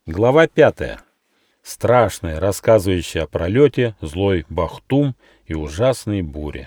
Глава 5. Страшная, рассказывающая о пролете, злой Бахтум и ужасной буре.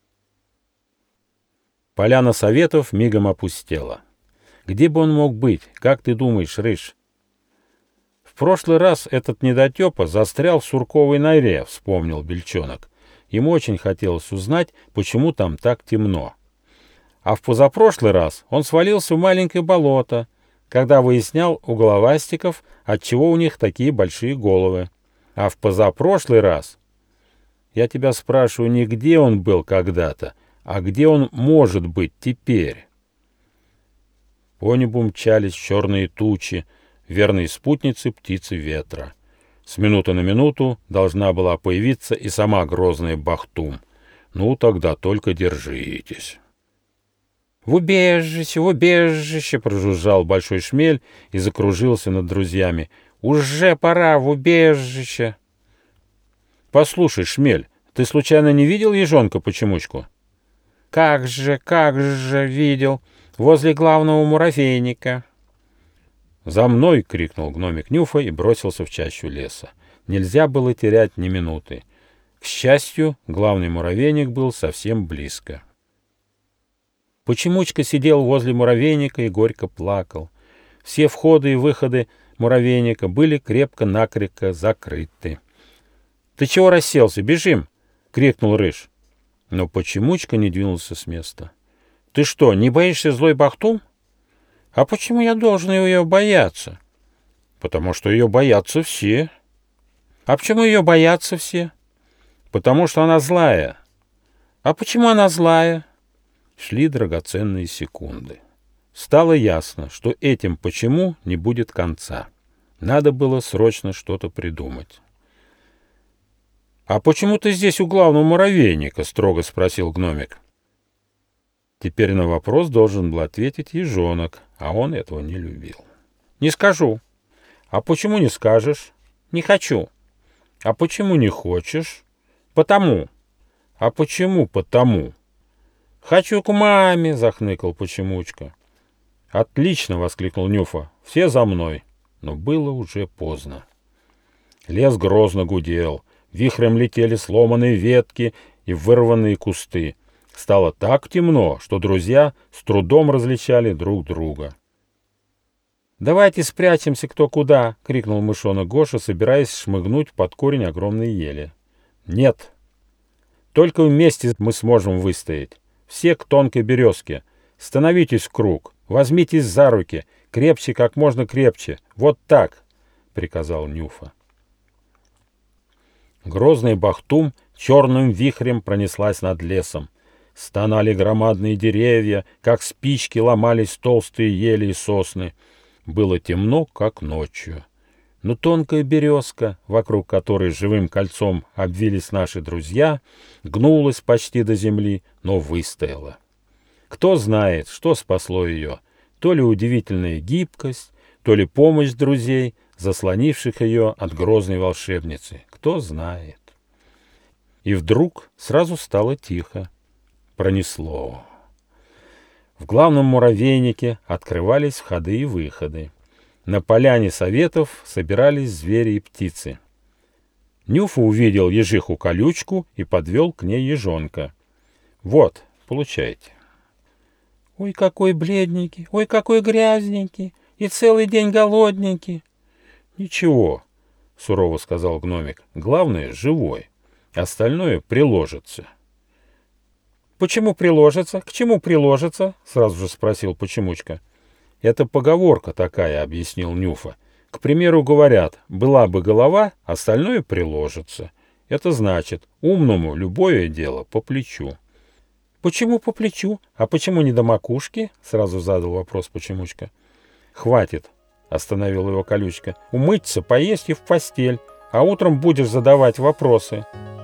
Поляна Советов мигом опустела. Где бы он мог быть, как ты думаешь, Рыж? В прошлый раз этот недотепа застрял в сурковой норе, вспомнил Бельчонок. Ему очень хотелось узнать, почему там так темно. А в позапрошлый раз он свалился в маленькое болото, когда выяснял у головастиков, отчего у них такие большие головы. А в позапрошлый раз... Я тебя спрашиваю не где он был когда-то, а где он может быть теперь. По небу мчались черные тучи, верные спутницы птицы ветра. С минуты на минуту должна была появиться и сама грозная Бахтум. Ну, тогда только держитесь. В убежище, прожужжал большой шмель и закружился над друзьями. Уже пора в убежище. Послушай, шмель, ты случайно не видел ежонка-почемучку? Как же видел, возле главного муравейника. За мной! Крикнул гномик Нюфа и бросился в чащу леса. Нельзя было терять ни минуты. К счастью, главный муравейник был совсем близко. Почемучка сидел возле муравейника и горько плакал. Все входы и выходы муравейника были крепко-накрепко закрыты. — Ты чего расселся? Бежим! — крикнул Рыж. Но Почемучка не двинулся с места. — Ты что, не боишься злой Бахтум? — А почему я должен ее бояться? — Потому что ее боятся все. — А почему ее боятся все? — Потому что она злая. — А почему она злая? Шли драгоценные секунды. Стало ясно, что этим почему не будет конца. Надо было срочно что-то придумать. — А почему ты здесь у главного муравейника? — строго спросил гномик. Теперь на вопрос должен был ответить ежонок, а он этого не любил. — Не скажу. — А почему не скажешь? — Не хочу. — А почему не хочешь? — Потому. — А почему потому? — Хочу к маме, — захныкал Почемучка. — Отлично, — воскликнул Нюфа. — Все за мной. Но было уже поздно. Лес грозно гудел. Вихрем летели сломанные ветки и вырванные кусты. Стало так темно, что друзья с трудом различали друг друга. — Давайте спрячемся кто куда! — крикнул мышонок Гоша, собираясь шмыгнуть под корень огромной ели. — Нет. Только вместе мы сможем выстоять. Все к тонкой березке. Становитесь в круг. Возьмитесь за руки. Крепче, как можно крепче. Вот так, — приказал Нюфа. Грозный Бахтум черным вихрем пронеслась над лесом. Стонали громадные деревья, как спички ломались толстые ели и сосны. Было темно, как ночью. Но тонкая березка, вокруг которой живым кольцом обвились наши друзья, гнулась почти до земли, но выстояла. Кто знает, что спасло ее, то ли удивительная гибкость, то ли помощь друзей, заслонивших ее от грозной волшебницы. Кто знает. И вдруг сразу стало тихо. Пронесло. В главном муравейнике открывались входы и выходы. На поляне Советов собирались звери и птицы. Нюфа увидел ежиху-колючку и подвел к ней ежонка. Вот, получайте. — Ой, какой бледненький, ой, какой грязненький, и целый день голодненький. — Ничего, — сурово сказал гномик, — главное — живой, остальное приложится. — Почему приложится? К чему приложится? — сразу же спросил Почемучка. — Это поговорка такая, — объяснил Нюфа. К примеру, говорят, была бы голова, остальное приложится. Это значит, умному любое дело по плечу. — Почему по плечу? А почему не до макушки? — сразу задал вопрос Почемучка. — Хватит, — остановил его колючка. — Умыться, поесть и в постель, а утром будешь задавать вопросы.